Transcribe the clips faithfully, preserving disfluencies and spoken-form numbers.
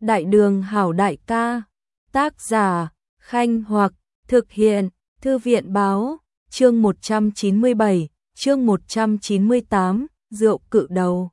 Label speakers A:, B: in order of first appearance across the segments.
A: Đại đường hảo đại ca, tác giả, Khanh Hoặc, thực hiện, Thư viện báo, chương một trăm chín mươi bảy, chương một trăm chín mươi tám, rượu cự đầu.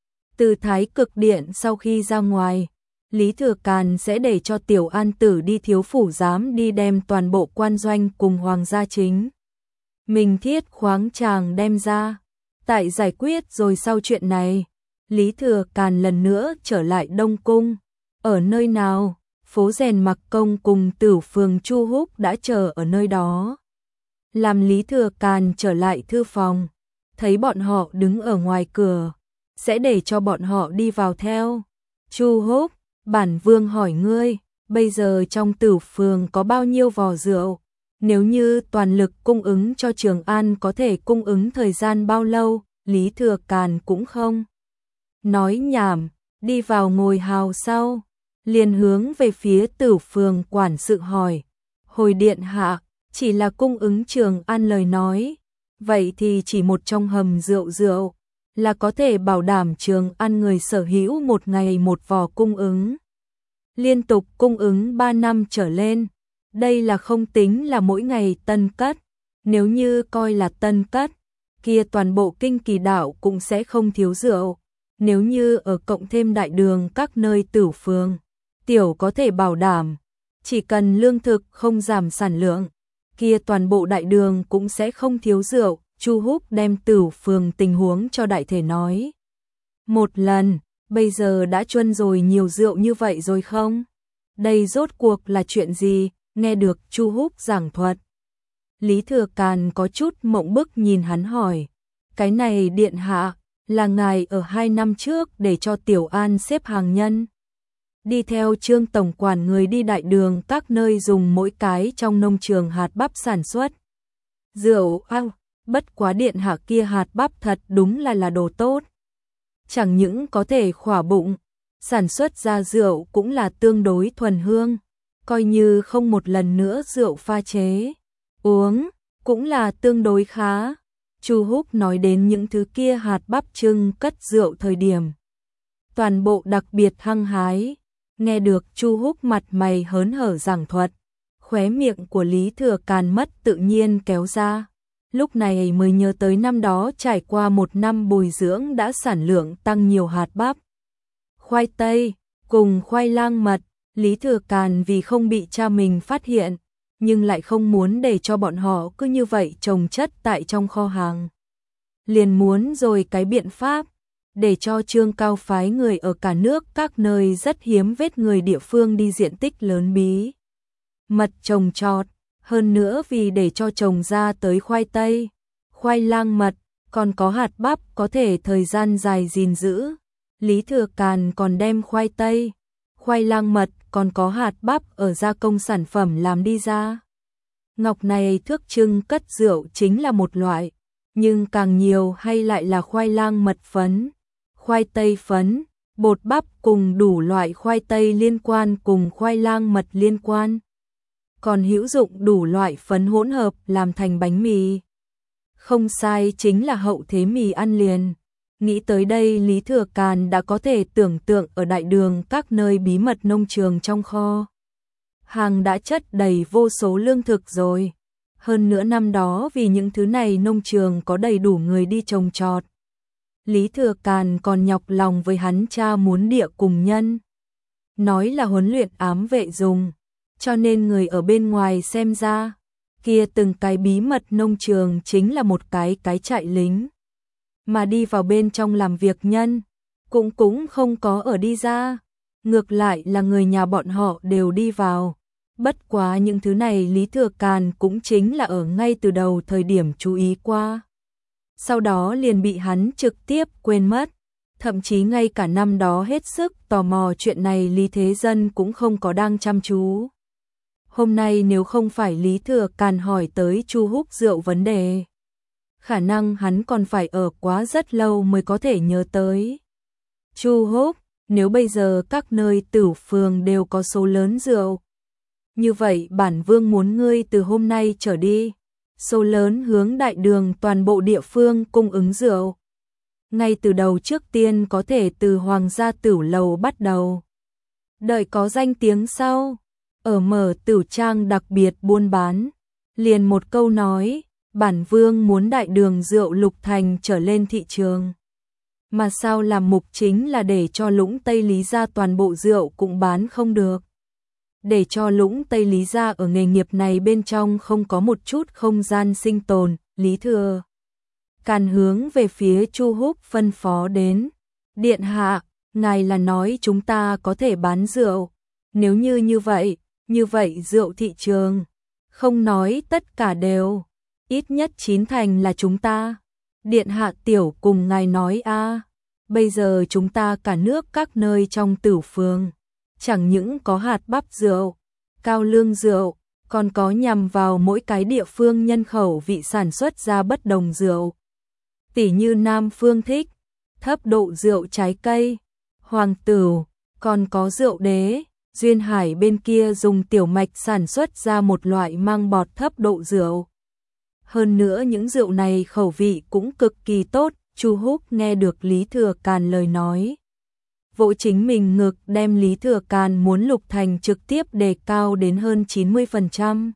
A: Từ Thái Cực Điện sau khi ra ngoài, Lý Thừa Càn sẽ để cho Tiểu An Tử đi thiếu phủ giám đi đem toàn bộ quan doanh cùng hoàng gia chính. Mình thiết khoáng chàng đem ra, tại giải quyết rồi sau chuyện này, Lý Thừa Càn lần nữa trở lại Đông Cung. Ở nơi nào? Phố Rèn Mặc Công cùng Tử Phường Chu Húc đã chờ ở nơi đó. Làm Lý Thừa Càn trở lại thư phòng, thấy bọn họ đứng ở ngoài cửa, sẽ để cho bọn họ đi vào theo. Chu Húc, bản vương hỏi ngươi, bây giờ trong Tử Phường có bao nhiêu vò rượu? Nếu như toàn lực cung ứng cho Trường An có thể cung ứng thời gian bao lâu? Lý Thừa Càn cũng không nói nhảm, đi vào ngồi hào sau, liền hướng về phía Tử Phường quản sự hỏi. Hồi điện hạ, chỉ là cung ứng Trường An lời nói, vậy thì chỉ một trong hầm rượu rượu là có thể bảo đảm Trường An người sở hữu một ngày một vò cung ứng. Liên tục cung ứng ba năm trở lên, đây là không tính là mỗi ngày tân cất, nếu như coi là tân cất, kia toàn bộ Kinh Kỳ đạo cũng sẽ không thiếu rượu. Nếu như ở cộng thêm đại đường các nơi Tử Phường, tiểu có thể bảo đảm, chỉ cần lương thực không giảm sản lượng, kia toàn bộ đại đường cũng sẽ không thiếu rượu. Chu Húc đem Tử Phường tình huống cho đại thể nói một lần, bây giờ đã chuân rồi nhiều rượu như vậy rồi không? Đây rốt cuộc là chuyện gì? Nghe được Chu Húc giảng thuật, Lý Thừa Càn có chút mộng bức nhìn hắn hỏi, cái này điện hạ, là ngài ở hai năm trước để cho Tiểu An xếp hàng nhân đi theo Trương tổng quản người đi đại đường các nơi dùng mỗi cái trong nông trường hạt bắp sản xuất rượu. Ao, bất quá điện hạ kia hạt bắp thật đúng là là đồ tốt, chẳng những có thể khỏa bụng, sản xuất ra rượu cũng là tương đối thuần hương, coi như không một lần nữa rượu pha chế uống cũng là tương đối khá. Chu Húc nói đến những thứ kia hạt bắp trưng cất rượu thời điểm, toàn bộ đặc biệt hăng hái. Nghe được Chu Húc mặt mày hớn hở giảng thuật, khóe miệng của Lý Thừa Càn mất tự nhiên kéo ra. Lúc này mới nhớ tới năm đó trải qua một năm bồi dưỡng đã sản lượng tăng nhiều hạt bắp, khoai tây cùng khoai lang mật. Lý Thừa Càn vì không bị cha mình phát hiện, nhưng lại không muốn để cho bọn họ cứ như vậy trồng chất tại trong kho hàng, liền muốn rồi cái biện pháp để cho Trương Cao phái người ở cả nước các nơi rất hiếm vết người địa phương đi diện tích lớn bí mật trồng trọt. Hơn nữa vì để cho trồng ra tới khoai tây, khoai lang mật, còn có hạt bắp có thể thời gian dài gìn giữ, Lý Thừa Càn còn đem khoai tây, khoai lang mật còn có hạt bắp ở gia công sản phẩm làm đi ra. Ngọc này thước trưng cất rượu chính là một loại, nhưng càng nhiều hay lại là khoai lang mật phấn, khoai tây phấn, bột bắp cùng đủ loại khoai tây liên quan cùng khoai lang mật liên quan. Còn hữu dụng đủ loại phấn hỗn hợp làm thành bánh mì. Không sai, chính là hậu thế mì ăn liền. Nghĩ tới đây Lý Thừa Càn đã có thể tưởng tượng ở đại đường các nơi bí mật nông trường trong kho hàng đã chất đầy vô số lương thực rồi. Hơn nữa năm đó vì những thứ này nông trường có đầy đủ người đi trồng trọt, Lý Thừa Càn còn nhọc lòng với hắn cha muốn địa cùng nhân, nói là huấn luyện ám vệ dùng, cho nên người ở bên ngoài xem ra, kia từng cái bí mật nông trường chính là một cái cái trại lính, mà đi vào bên trong làm việc nhân, cũng cũng không có ở đi ra, ngược lại là người nhà bọn họ đều đi vào. Bất quá những thứ này Lý Thừa Càn cũng chính là ở ngay từ đầu thời điểm chú ý qua, sau đó liền bị hắn trực tiếp quên mất, thậm chí ngay cả năm đó hết sức tò mò chuyện này Lý Thế Dân cũng không có đang chăm chú. Hôm nay nếu không phải Lý Thừa Càn hỏi tới Chu Húc rượu vấn đề, khả năng hắn còn phải ở quá rất lâu mới có thể nhớ tới. Chu Húc, nếu bây giờ các nơi Tử Phường đều có số lớn rượu, như vậy bản vương muốn ngươi từ hôm nay trở đi, số lớn hướng đại đường toàn bộ địa phương cung ứng rượu. Ngay từ đầu trước tiên có thể từ Hoàng gia Tửu Lầu bắt đầu. Đợi có danh tiếng sau, ở mở tửu trang đặc biệt buôn bán, liền một câu nói, bản vương muốn đại đường rượu Lục Thành trở lên thị trường. Mà sao làm mục chính là để cho Lũng Tây Lý gia toàn bộ rượu cũng bán không được. Để cho Lũng Tây Lý gia ở nghề nghiệp này bên trong không có một chút không gian sinh tồn, Lý Thừa Càn hướng về phía Chu Húc phân phó đến. Điện hạ, ngài là nói chúng ta có thể bán rượu. Nếu như như vậy, như vậy rượu thị trường, không nói tất cả đều, ít nhất chín thành là chúng ta. Điện hạ tiểu cùng ngài nói a, bây giờ chúng ta cả nước các nơi trong Tửu phường, chẳng những có hạt bắp rượu, cao lương rượu, còn có nhằm vào mỗi cái địa phương nhân khẩu vị sản xuất ra bất đồng rượu. Tỉ như Nam Phương thích thấp độ rượu trái cây, Hoàng Tửu, còn có rượu đế, Duyên Hải bên kia dùng tiểu mạch sản xuất ra một loại mang bọt thấp độ rượu. Hơn nữa những rượu này khẩu vị cũng cực kỳ tốt. Chu Húc nghe được Lý Thừa Càn lời nói, vỗ chính mình ngực, đem Lý Thừa Càn muốn Lục Thành trực tiếp đề cao đến hơn chín mươi phần trăm.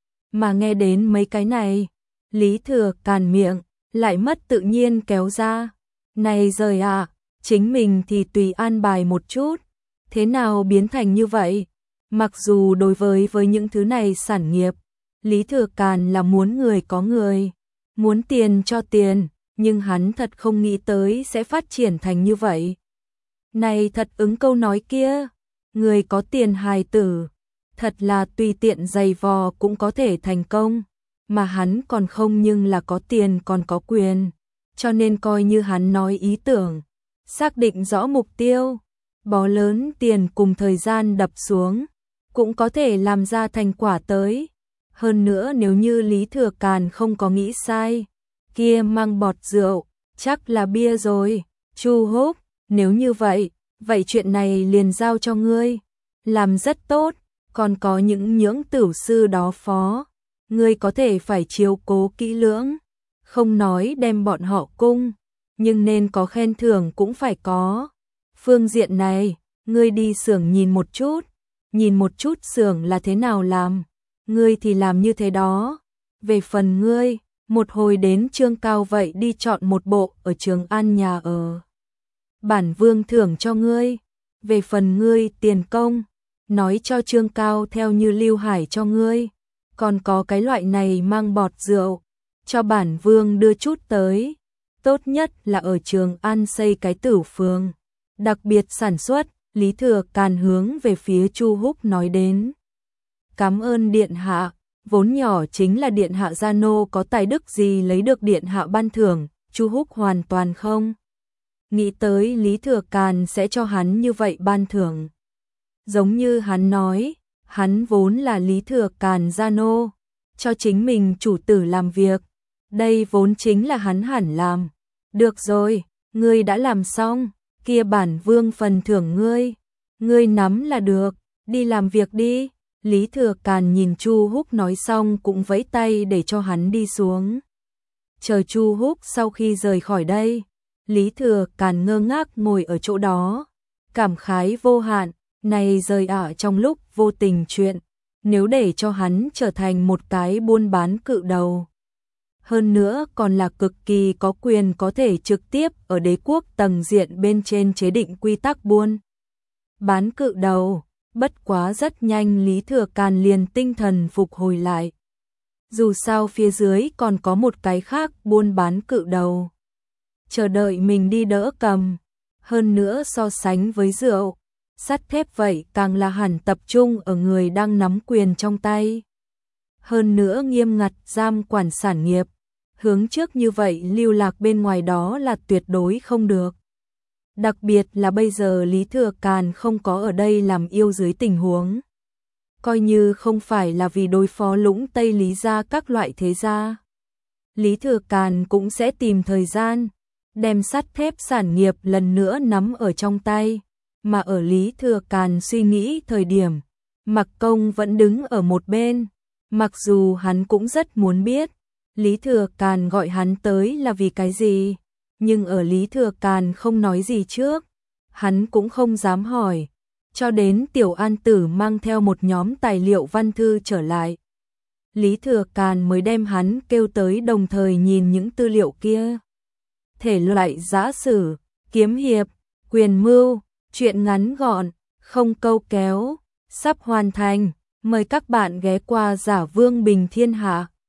A: Mà nghe đến mấy cái này, Lý Thừa Càn miệng lại mất tự nhiên kéo ra. Này rời ạ, à, chính mình thì tùy an bài một chút, thế nào biến thành như vậy? Mặc dù đối với với những thứ này sản nghiệp, Lý Thừa Càn là muốn người có người, muốn tiền cho tiền, nhưng hắn thật không nghĩ tới sẽ phát triển thành như vậy. Này thật ứng câu nói kia, người có tiền hài tử, thật là tùy tiện giày vò cũng có thể thành công, mà hắn còn không, nhưng là có tiền còn có quyền, cho nên coi như hắn nói ý tưởng, xác định rõ mục tiêu, bó lớn tiền cùng thời gian đập xuống, cũng có thể làm ra thành quả tới. Hơn nữa nếu như Lý Thừa Càn không có nghĩ sai, kia mang bọt rượu, chắc là bia rồi. Chu Húc, nếu như vậy, vậy chuyện này liền giao cho ngươi, làm rất tốt, còn có những nhưỡng tửu sư đó phó, ngươi có thể phải chiếu cố kỹ lưỡng, không nói đem bọn họ cung, nhưng nên có khen thưởng cũng phải có. Phương diện này, ngươi đi xưởng nhìn một chút, nhìn một chút xưởng là thế nào làm, ngươi thì làm như thế đó. Về phần ngươi, một hồi đến Trương Cao vậy đi chọn một bộ ở Trường An nhà ở. Bản vương thưởng cho ngươi. Về phần ngươi tiền công, nói cho Trương Cao theo như Lưu Hải cho ngươi. Còn có cái loại này mang bọt rượu, cho bản vương đưa chút tới. Tốt nhất là ở Trường An xây cái Tửu phường, đặc biệt sản xuất. Lý Thừa Càn hướng về phía Chu Húc nói đến. Cảm ơn điện hạ, vốn nhỏ chính là điện hạ gia nô có tài đức gì lấy được điện hạ ban thưởng. Chu Húc hoàn toàn không nghĩ tới Lý Thừa Càn sẽ cho hắn như vậy ban thưởng. Giống như hắn nói, hắn vốn là Lý Thừa Càn gia nô, cho chính mình chủ tử làm việc, đây vốn chính là hắn hẳn làm. Được rồi, ngươi đã làm xong, kia bản vương phần thưởng ngươi, ngươi nắm là được, đi làm việc đi. Lý Thừa Càn nhìn Chu Húc nói xong cũng vẫy tay để cho hắn đi xuống. Chờ Chu Húc sau khi rời khỏi đây, Lý Thừa Càn ngơ ngác ngồi ở chỗ đó, cảm khái vô hạn. Này rời ở trong lúc vô tình chuyện, nếu để cho hắn trở thành một cái buôn bán cự đầu, hơn nữa còn là cực kỳ có quyền có thể trực tiếp ở đế quốc tầng diện bên trên chế định quy tắc buôn bán cự đầu. Bất quá rất nhanh Lý Thừa Càn liền tinh thần phục hồi lại. Dù sao phía dưới còn có một cái khác buôn bán cự đầu, chờ đợi mình đi đỡ cầm. Hơn nữa so sánh với rượu, sắt thép vậy càng là hẳn tập trung ở người đang nắm quyền trong tay. Hơn nữa nghiêm ngặt giam quản sản nghiệp, hướng trước như vậy lưu lạc bên ngoài đó là tuyệt đối không được. Đặc biệt là bây giờ Lý Thừa Càn không có ở đây làm yêu dưới tình huống. Coi như không phải là vì đối phó Lũng Tây Lý gia các loại thế gia, Lý Thừa Càn cũng sẽ tìm thời gian, đem sắt thép sản nghiệp lần nữa nắm ở trong tay. Mà ở Lý Thừa Càn suy nghĩ thời điểm, Mặc Công vẫn đứng ở một bên. Mặc dù hắn cũng rất muốn biết Lý Thừa Càn gọi hắn tới là vì cái gì, nhưng ở Lý Thừa Càn không nói gì trước, hắn cũng không dám hỏi. cho đến Tiểu An Tử mang theo một nhóm tài liệu văn thư trở lại. Lý Thừa Càn mới đem hắn kêu tới, đồng thời nhìn những tư liệu kia. Thể loại giã sử, kiếm hiệp, quyền mưu, truyện ngắn gọn, không câu kéo, sắp hoàn thành. Mời các bạn ghé qua Giả Vương Bình Thiên Hạ.